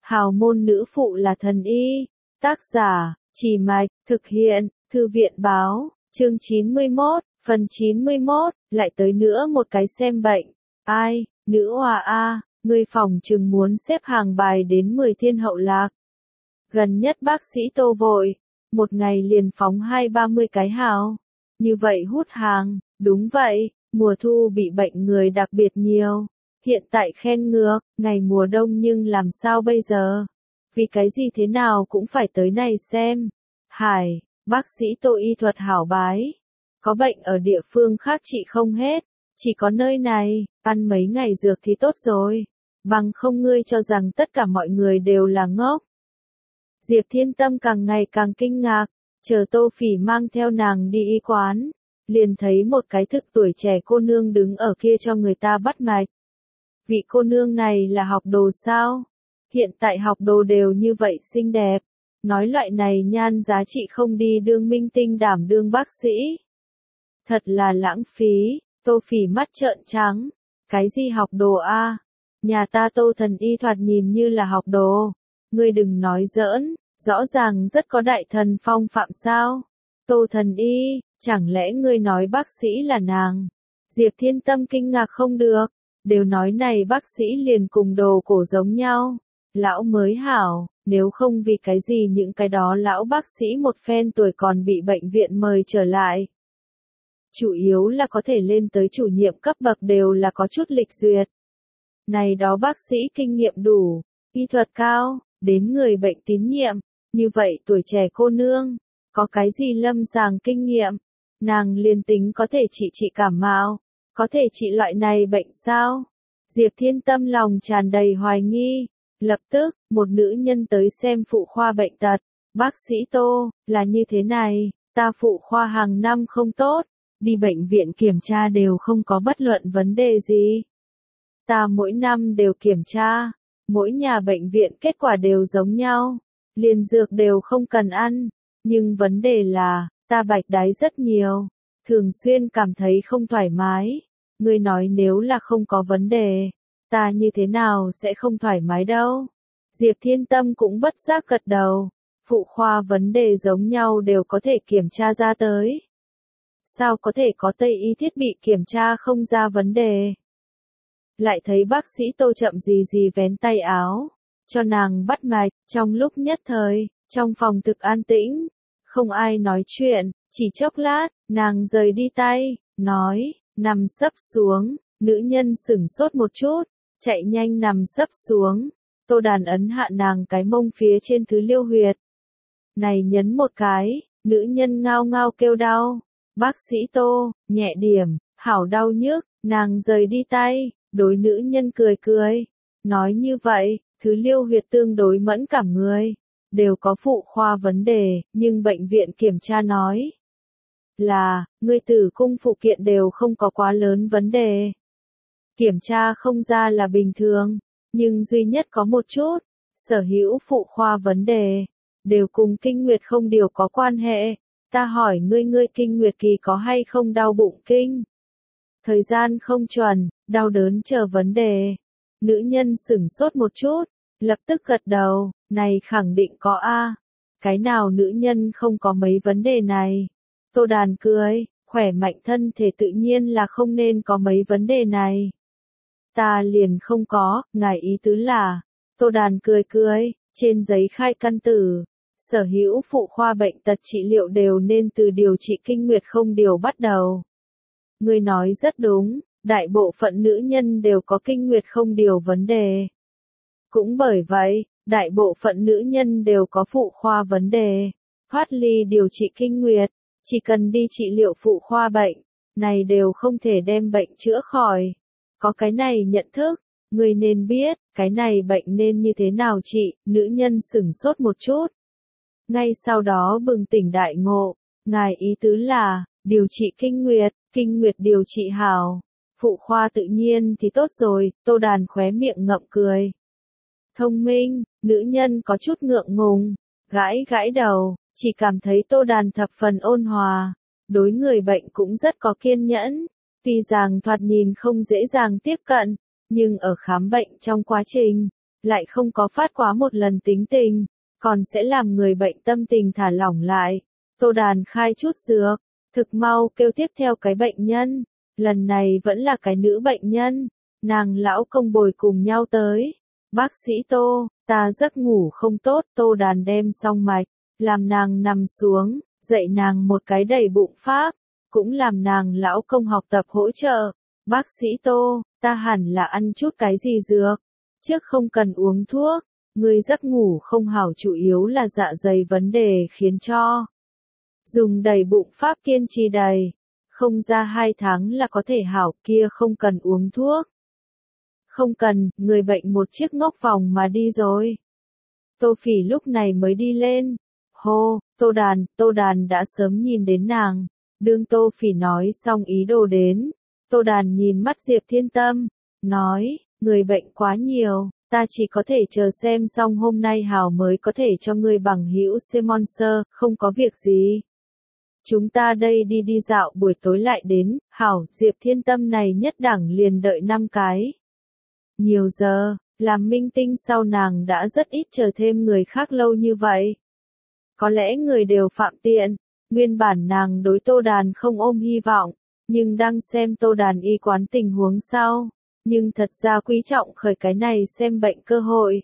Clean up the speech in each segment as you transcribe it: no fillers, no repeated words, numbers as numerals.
Hào môn nữ phụ là thần y. Tác giả, Trì Mạch, thực hiện, Thư viện báo, chương 91, phần 91, lại tới nữa một cái xem bệnh. Ai, nữ oa a, ngươi phòng chừng muốn xếp hàng bài đến 10 thiên hậu lạc. Gần nhất bác sĩ Tô vội, một ngày liền phóng 20-30 cái hào. Như vậy hút hàng, đúng vậy, mùa thu bị bệnh người đặc biệt nhiều. Hiện tại khen ngược, ngày mùa đông nhưng làm sao bây giờ? Vì cái gì thế nào cũng phải tới này xem. Hải, bác sĩ Tô y thuật hảo bái. Có bệnh ở địa phương khác trị không hết, chỉ có nơi này, ăn mấy ngày dược thì tốt rồi. Bằng không ngươi cho rằng tất cả mọi người đều là ngốc. Diệp Thiên Tâm càng ngày càng kinh ngạc, chờ Tô Phỉ mang theo nàng đi y quán, liền thấy một cái thực tuổi trẻ cô nương đứng ở kia cho người ta bắt mạch. Vị cô nương này là học đồ sao? Hiện tại học đồ đều như vậy xinh đẹp, nói loại này nhan giá trị không đi đương minh tinh đảm đương bác sĩ. Thật là lãng phí, Tô Phỉ mắt trợn trắng, cái gì học đồ a? Nhà ta Tô thần y thoạt nhìn như là học đồ, ngươi đừng nói giỡn, rõ ràng rất có đại thần phong phạm sao? Tô thần y, chẳng lẽ ngươi nói bác sĩ là nàng? Diệp Thiên Tâm kinh ngạc không được, đều nói này bác sĩ liền cùng đồ cổ giống nhau, lão mới hảo, nếu không vì cái gì những cái đó lão bác sĩ một phen tuổi còn bị bệnh viện mời trở lại. Chủ yếu là có thể lên tới chủ nhiệm cấp bậc đều là có chút lịch duyệt. Này đó bác sĩ kinh nghiệm đủ, y thuật cao, đến người bệnh tín nhiệm, như vậy tuổi trẻ cô nương, có cái gì lâm sàng kinh nghiệm, nàng liền tính có thể trị cảm mạo, có thể trị loại này bệnh sao? Diệp Thiên Tâm lòng tràn đầy hoài nghi, lập tức, một nữ nhân tới xem phụ khoa bệnh tật, bác sĩ Tô, là như thế này, ta phụ khoa hàng năm không tốt, đi bệnh viện kiểm tra đều không có bất luận vấn đề gì. Ta mỗi năm đều kiểm tra, mỗi nhà bệnh viện kết quả đều giống nhau, liền dược đều không cần ăn, nhưng vấn đề là, ta bạch đái rất nhiều, thường xuyên cảm thấy không thoải mái. Ngươi nói nếu là không có vấn đề, ta như thế nào sẽ không thoải mái đâu. Diệp Thiên Tâm cũng bất giác gật đầu, phụ khoa vấn đề giống nhau đều có thể kiểm tra ra tới. Sao có thể có Tây y thiết bị kiểm tra không ra vấn đề? Lại thấy bác sĩ Tô chậm gì vén tay áo, cho nàng bắt mạch, trong lúc nhất thời, trong phòng thực an tĩnh, không ai nói chuyện, chỉ chốc lát, nàng rời đi tay, nói, nằm sấp xuống, nữ nhân sửng sốt một chút, chạy nhanh nằm sấp xuống, Tô Đàn ấn hạ nàng cái mông phía trên thứ liêu huyệt. Này nhấn một cái, nữ nhân ngao ngao kêu đau, bác sĩ Tô, nhẹ điểm, hảo đau nhức, nàng rời đi tay, đối nữ nhân cười, nói như vậy, thứ liêu huyệt tương đối mẫn cảm người, đều có phụ khoa vấn đề, nhưng bệnh viện kiểm tra nói là, ngươi tử cung phụ kiện đều không có quá lớn vấn đề. Kiểm tra không ra là bình thường, nhưng duy nhất có một chút, sở hữu phụ khoa vấn đề, đều cùng kinh nguyệt không điều có quan hệ. Ta hỏi ngươi kinh nguyệt kỳ có hay không đau bụng kinh? Thời gian không chuẩn, đau đớn chờ vấn đề. Nữ nhân sửng sốt một chút, lập tức gật đầu, này khẳng định có a. Cái nào nữ nhân không có mấy vấn đề này? Tô Đàn cười, khỏe mạnh thân thể tự nhiên là không nên có mấy vấn đề này. Ta liền không có, ngài ý tứ là, Tô Đàn cười, trên giấy khai căn tử, sở hữu phụ khoa bệnh tật trị liệu đều nên từ điều trị kinh nguyệt không điều bắt đầu. Ngươi nói rất đúng, đại bộ phận nữ nhân đều có kinh nguyệt không điều vấn đề. Cũng bởi vậy, đại bộ phận nữ nhân đều có phụ khoa vấn đề, thoát ly điều trị kinh nguyệt. Chỉ cần đi trị liệu phụ khoa bệnh, này đều không thể đem bệnh chữa khỏi. Có cái này nhận thức, người nên biết, cái này bệnh nên như thế nào trị, nữ nhân sửng sốt một chút. Ngay sau đó bừng tỉnh đại ngộ, ngài ý tứ là, điều trị kinh nguyệt điều trị hảo, phụ khoa tự nhiên thì tốt rồi, Tô Đàn khóe miệng ngậm cười. Thông minh, nữ nhân có chút ngượng ngùng, gãi đầu. Chỉ cảm thấy Tô Đàn thập phần ôn hòa, đối người bệnh cũng rất có kiên nhẫn, tuy rằng thoạt nhìn không dễ dàng tiếp cận, nhưng ở khám bệnh trong quá trình, lại không có phát quá một lần tính tình, còn sẽ làm người bệnh tâm tình thả lỏng lại. Tô Đàn khai chút dược, thực mau kêu tiếp theo cái bệnh nhân, lần này vẫn là cái nữ bệnh nhân, nàng lão công bồi cùng nhau tới. Bác sĩ Tô, ta giấc ngủ không tốt, Tô Đàn đem xong mạch, làm nàng nằm xuống, dạy nàng một cái đầy bụng pháp, cũng làm nàng lão công học tập hỗ trợ. Bác sĩ Tô, ta hẳn là ăn chút cái gì dược, trước không cần uống thuốc, người giấc ngủ không hảo chủ yếu là dạ dày vấn đề khiến cho. Dùng đầy bụng pháp kiên trì đầy, không ra 2 tháng là có thể hảo, kia không cần uống thuốc. Không cần, người bệnh một chiếc ngốc vòng mà đi rồi. Tô Phỉ lúc này mới đi lên. Hô, Tô Đàn đã sớm nhìn đến nàng. Đương Tô Phỉ nói xong ý đồ đến. Tô Đàn nhìn mắt Diệp Thiên Tâm, nói, người bệnh quá nhiều, ta chỉ có thể chờ xem xong hôm nay hảo mới có thể cho người bằng hữu sponsor, không có việc gì. Chúng ta đây đi dạo buổi tối lại đến, hảo, Diệp Thiên Tâm này nhất đẳng liền đợi 5 cái. Nhiều giờ, làm minh tinh sau nàng đã rất ít chờ thêm người khác lâu như vậy. Có lẽ người đều phạm tiện, nguyên bản nàng đối Tô Đàn không ôm hy vọng, nhưng đang xem Tô Đàn y quán tình huống sau, nhưng thật ra quý trọng khởi cái này xem bệnh cơ hội.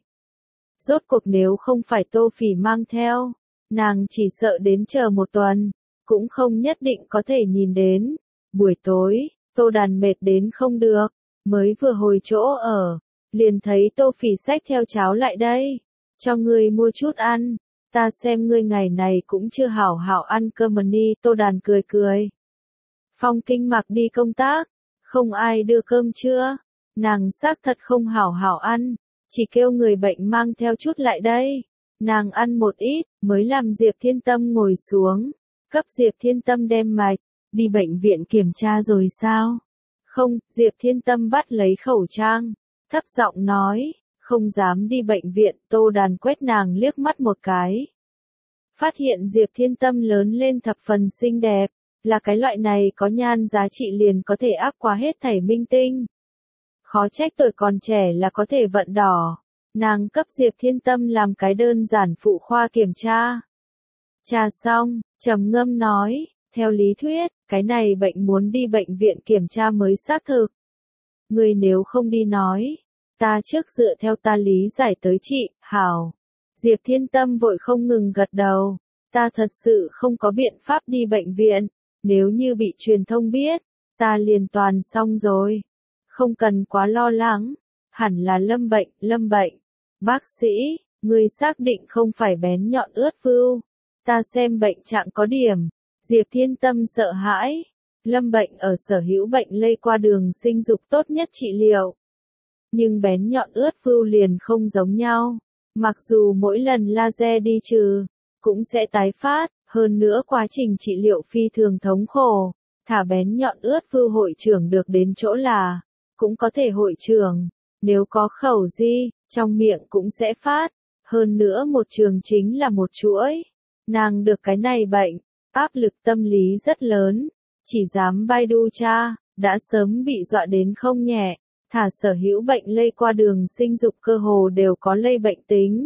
Rốt cuộc nếu không phải Tô Phỉ mang theo, nàng chỉ sợ đến chờ một tuần, cũng không nhất định có thể nhìn đến. Buổi tối, Tô Đàn mệt đến không được, mới vừa hồi chỗ ở, liền thấy Tô Phỉ xách theo cháo lại đây, cho người mua chút ăn, ta xem ngươi ngày này cũng chưa hảo hảo ăn cơm mà đi. Tô Đàn cười cười. Phong Kinh Mặc đi công tác, không ai đưa cơm trưa, nàng xác thật không hảo hảo ăn, chỉ kêu người bệnh mang theo chút lại đây. Nàng ăn một ít, mới làm Diệp Thiên Tâm ngồi xuống, cấp Diệp Thiên Tâm đem mạch, đi bệnh viện kiểm tra rồi sao? Không, Diệp Thiên Tâm bắt lấy khẩu trang, thấp giọng nói, không dám đi bệnh viện. Tô Đàn quét nàng liếc mắt một cái. Phát hiện Diệp Thiên Tâm lớn lên thập phần xinh đẹp, là cái loại này có nhan giá trị liền có thể áp qua hết thảy minh tinh. Khó trách tuổi còn trẻ là có thể vận đỏ. Nàng cấp Diệp Thiên Tâm làm cái đơn giản phụ khoa kiểm tra. Tra xong, trầm ngâm nói, theo lý thuyết, cái này bệnh muốn đi bệnh viện kiểm tra mới xác thực. Người nếu không đi nói, ta trước dựa theo ta lý giải tới chị, hảo. Diệp Thiên Tâm vội không ngừng gật đầu, ta thật sự không có biện pháp đi bệnh viện, nếu như bị truyền thông biết, ta liền toàn xong rồi. Không cần quá lo lắng, hẳn là lâm bệnh. Bác sĩ, người xác định không phải bén nhọn ướt vưu, ta xem bệnh trạng có điểm. Diệp Thiên Tâm sợ hãi, lâm bệnh ở sở hữu bệnh lây qua đường sinh dục tốt nhất trị liệu. Nhưng bén nhọn ướt vưu liền không giống nhau, mặc dù mỗi lần laser đi trừ, cũng sẽ tái phát, hơn nữa quá trình trị liệu phi thường thống khổ, thả bén nhọn ướt vưu hội trưởng được đến chỗ là, cũng có thể hội trưởng, nếu có khẩu di, trong miệng cũng sẽ phát, hơn nữa một trường chính là một chuỗi. Nàng được cái này bệnh, áp lực tâm lý rất lớn, chỉ dám Baidu tra, đã sớm bị dọa đến không nhẹ, thả sở hữu bệnh lây qua đường sinh dục cơ hồ đều có lây bệnh tính.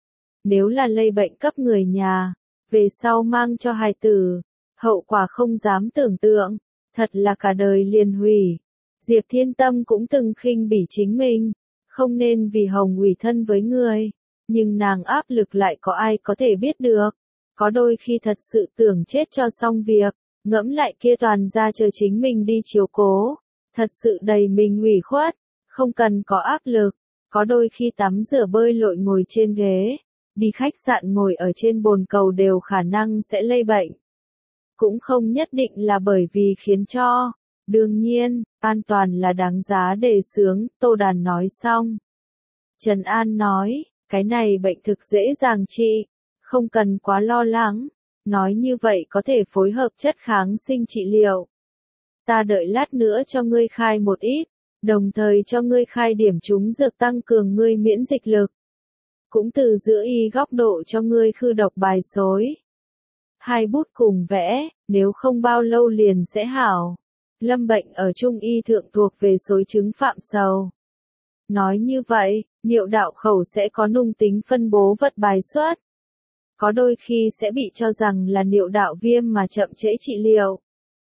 Nếu là lây bệnh cấp người nhà, về sau mang cho hài tử, hậu quả không dám tưởng tượng, thật là cả đời liền hủy. Diệp Thiên Tâm cũng từng khinh bỉ chính mình, không nên vì hồng ủy thân với người, nhưng nàng áp lực lại có ai có thể biết được. Có đôi khi thật sự tưởng chết cho xong việc, ngẫm lại kia toàn ra chờ chính mình đi chiếu cố, thật sự đầy mình ủy khuất, không cần có áp lực. Có đôi khi tắm rửa bơi lội ngồi trên ghế, đi khách sạn ngồi ở trên bồn cầu đều khả năng sẽ lây bệnh. Cũng không nhất định là bởi vì khiến cho. Đương nhiên, an toàn là đáng giá đề xướng. Tô Đàn nói xong. Trần An nói, cái này bệnh thực dễ dàng trị, không cần quá lo lắng, nói như vậy có thể phối hợp chất kháng sinh trị liệu. Ta đợi lát nữa cho ngươi khai một ít, đồng thời cho ngươi khai điểm chúng dược tăng cường ngươi miễn dịch lực. Cũng từ giữa y góc độ cho ngươi khư độc bài xối. 2 bút cùng vẽ, nếu không bao lâu liền sẽ hảo. Lâm bệnh ở Trung y thượng thuộc về xối chứng phạm sầu. Nói như vậy, Niệu đạo khẩu sẽ có nung tính phân bố vật bài xuất. Có đôi khi sẽ bị cho rằng là niệu đạo viêm mà chậm trễ trị liệu.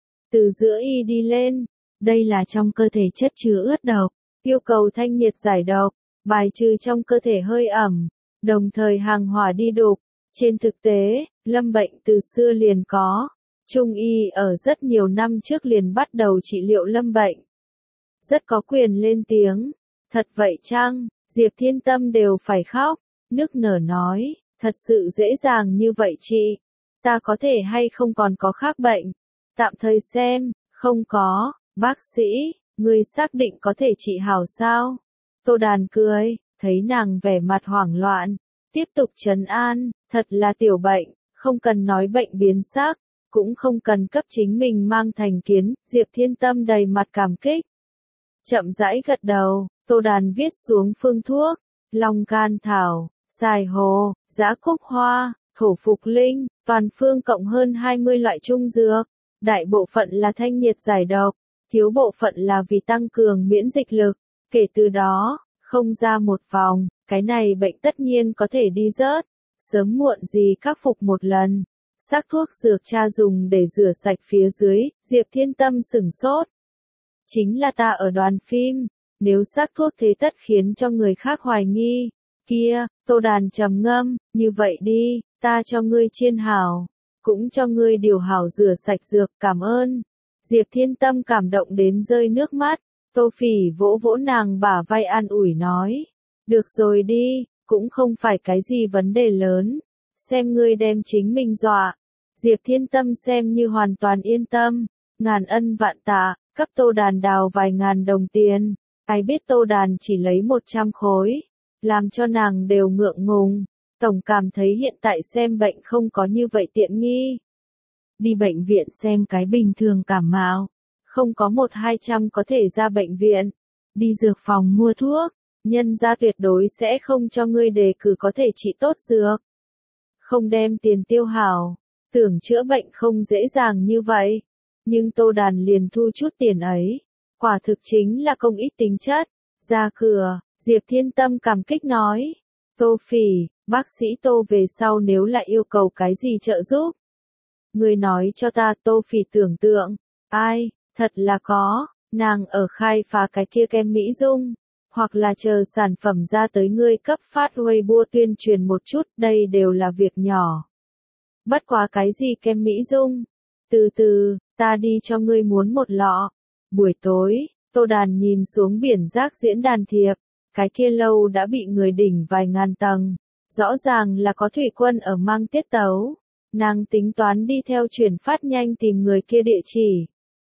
Từ giữa y đi lên, đây là trong cơ thể chất chứa ướt độc, yêu cầu thanh nhiệt giải độc, bài trừ trong cơ thể hơi ẩm, đồng thời hàng hỏa đi đục. Trên thực tế, lâm bệnh từ xưa liền có. Trung y ở rất nhiều năm trước liền bắt đầu trị liệu lâm bệnh. Rất có quyền lên tiếng. Thật vậy chăng? Diệp Thiên Tâm đều phải khóc, nức nở nói, thật sự dễ dàng như vậy chị. Ta có thể hay không còn có khác bệnh? Tạm thời xem, không có, bác sĩ, ngươi xác định có thể trị hảo sao? Tô Đàn cười, thấy nàng vẻ mặt hoảng loạn, tiếp tục trấn an, thật là tiểu bệnh, không cần nói bệnh biến sắc, cũng không cần cấp chính mình mang thành kiến. Diệp Thiên Tâm đầy mặt cảm kích. Chậm rãi gật đầu, Tô Đàn viết xuống phương thuốc, long can thảo, xài hồ, dã cúc hoa, thổ phục linh, toàn phương cộng hơn 20 loại trung dược. Đại bộ phận là thanh nhiệt giải độc, thiếu bộ phận là vì tăng cường miễn dịch lực. Kể từ đó, không ra một vòng, cái này bệnh tất nhiên có thể đi rớt. Sớm muộn gì khắc phục một lần. Xác thuốc dược cha dùng để rửa sạch phía dưới, Diệp Thiên Tâm sửng sốt. Chính là ta ở đoàn phim, nếu xác thuốc thế tất khiến cho người khác hoài nghi. Kia, Tô Đàn trầm ngâm, như vậy đi, ta cho ngươi chiên hảo, cũng cho ngươi điều hảo rửa sạch dược, cảm ơn. Diệp Thiên Tâm cảm động đến rơi nước mắt, Tô Phỉ vỗ vỗ nàng bả vai an ủi nói. Được rồi đi, cũng không phải cái gì vấn đề lớn, xem ngươi đem chính mình dọa. Diệp Thiên Tâm xem như hoàn toàn yên tâm, ngàn ân vạn tạ, cấp Tô Đàn đào vài ngàn đồng tiền. Ai biết Tô Đàn chỉ lấy 100 khối, làm cho nàng đều ngượng ngùng. Tổng cảm thấy hiện tại xem bệnh không có như vậy tiện nghi. Đi bệnh viện xem cái bình thường cảm mạo, không có 1-200 có thể ra bệnh viện. Đi dược phòng mua thuốc, nhân gia tuyệt đối sẽ không cho ngươi đề cử có thể trị tốt dược. Không đem tiền tiêu hảo, tưởng chữa bệnh không dễ dàng như vậy. Nhưng Tô Đàn liền thu chút tiền ấy, quả thực chính là công ích tính chất. Ra cửa, Diệp Thiên Tâm cảm kích nói. Tô Phỉ, bác sĩ Tô về sau nếu lại yêu cầu cái gì trợ giúp, người nói cho ta. Tô Phỉ tưởng tượng, ai, thật là có, nàng ở khai phá cái kia kem Mỹ Dung, hoặc là chờ sản phẩm ra tới ngươi cấp phát Weibo tuyên truyền một chút, đây đều là việc nhỏ. Bất quá cái gì kem Mỹ Dung? Từ từ, ta đi cho ngươi muốn một lọ. Buổi tối, Tô Đàn nhìn xuống biển rác diễn đàn thiệp, cái kia lâu đã bị người đỉnh vài ngàn tầng, rõ ràng là có thủy quân ở mang tiết tấu. Nàng tính toán đi theo chuyển phát nhanh tìm người kia địa chỉ.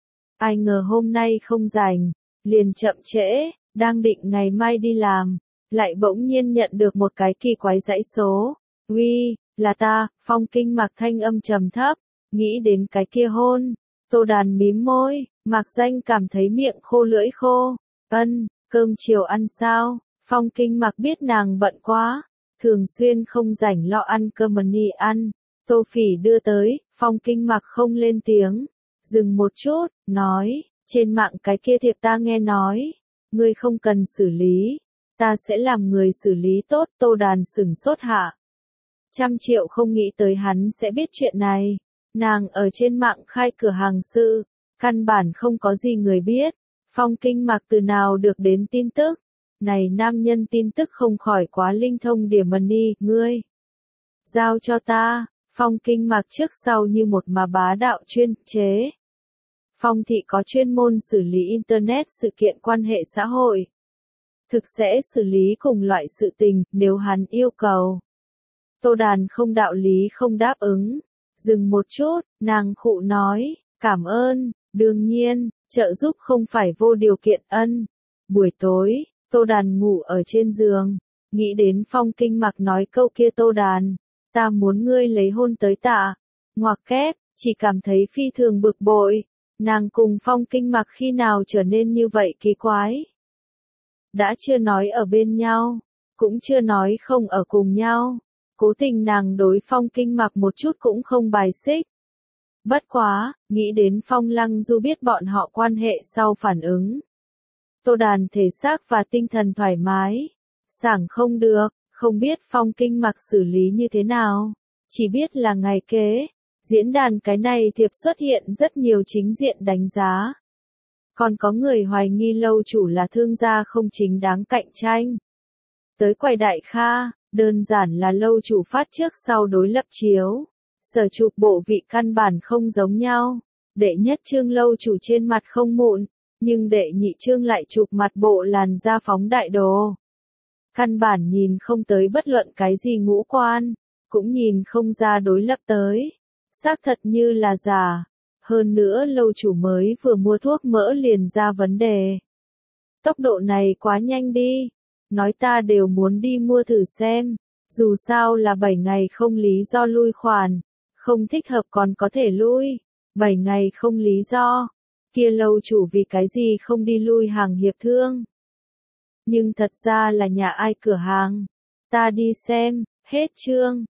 Ai ngờ hôm nay không rảnh, liền chậm trễ, đang định ngày mai đi làm, lại bỗng nhiên nhận được một cái kỳ quái dãy số. Uy, là ta. Phong Kinh Mạc thanh âm trầm thấp, nghĩ đến cái kia hôn. Tô Đàn mím môi, Mạc Danh cảm thấy miệng khô lưỡi khô. Cơm chiều ăn sao? Phong Kinh Mạc biết nàng bận quá, thường xuyên không rảnh lo ăn cơm mani ăn. Tô Phỉ đưa tới, Phong Kinh Mạc không lên tiếng, dừng một chút, nói, trên mạng cái kia thiệp ta nghe nói, ngươi không cần xử lý, ta sẽ làm người xử lý tốt. Tô Đàn sửng sốt hạ. 100 triệu không nghĩ tới hắn sẽ biết chuyện này. Nàng ở trên mạng khai cửa hàng sự, căn bản không có gì người biết. Phong Kinh Mạc từ nào được đến tin tức? Này nam nhân tin tức không khỏi quá linh thông điểm money, ngươi. Giao cho ta. Phong Kinh Mạc trước sau như một mà bá đạo chuyên chế. Phong thị có chuyên môn xử lý Internet sự kiện quan hệ xã hội. Thực sẽ xử lý cùng loại sự tình, nếu hắn yêu cầu. Tô Đàn không đạo lý không đáp ứng. Dừng một chút, nàng khụ nói, cảm ơn, đương nhiên, trợ giúp không phải vô điều kiện ân. Buổi tối, Tô Đàn ngủ ở trên giường, nghĩ đến Phong Kinh Mạc nói câu kia. Tô Đàn, ta muốn ngươi lấy hôn tới tạ. Ngoặc kép, chỉ cảm thấy phi thường bực bội. Nàng cùng Phong Kinh Mạc khi nào trở nên như vậy kỳ quái. Đã chưa nói ở bên nhau, cũng chưa nói không ở cùng nhau. Cố tình nàng đối Phong Kinh Mạc một chút cũng không bài xích. Bất quá, nghĩ đến Phong Lăng Du biết bọn họ quan hệ sau phản ứng. Tô Đàn thể xác và tinh thần thoải mái. Sảng không được, không biết Phong Kinh Mặc xử lý như thế nào. Chỉ biết là ngày kế, diễn đàn cái này thiệp xuất hiện rất nhiều chính diện đánh giá. Còn có người hoài nghi lâu chủ là thương gia không chính đáng cạnh tranh. Tới quầy đại kha, đơn giản là lâu chủ phát trước sau đối lập chiếu. Sở chụp bộ vị căn bản không giống nhau. Đệ nhất chương lâu chủ trên mặt không mụn, nhưng đệ nhị chương lại chụp mặt bộ làn da phóng đại đồ. Căn bản nhìn không tới bất luận cái gì ngũ quan, cũng nhìn không ra đối lập tới. Xác thật như là giả. Hơn nữa lâu chủ mới vừa mua thuốc mỡ liền ra vấn đề. Tốc độ này quá nhanh đi. Nói ta đều muốn đi mua thử xem. Dù sao là 7 ngày không lý do lui khoản. Không thích hợp còn có thể lui. 7 ngày không lý do. Kia lâu chủ vì cái gì không đi lui hàng hiệp thương. Nhưng thật ra là nhà ai cửa hàng. Ta đi xem, hết chương.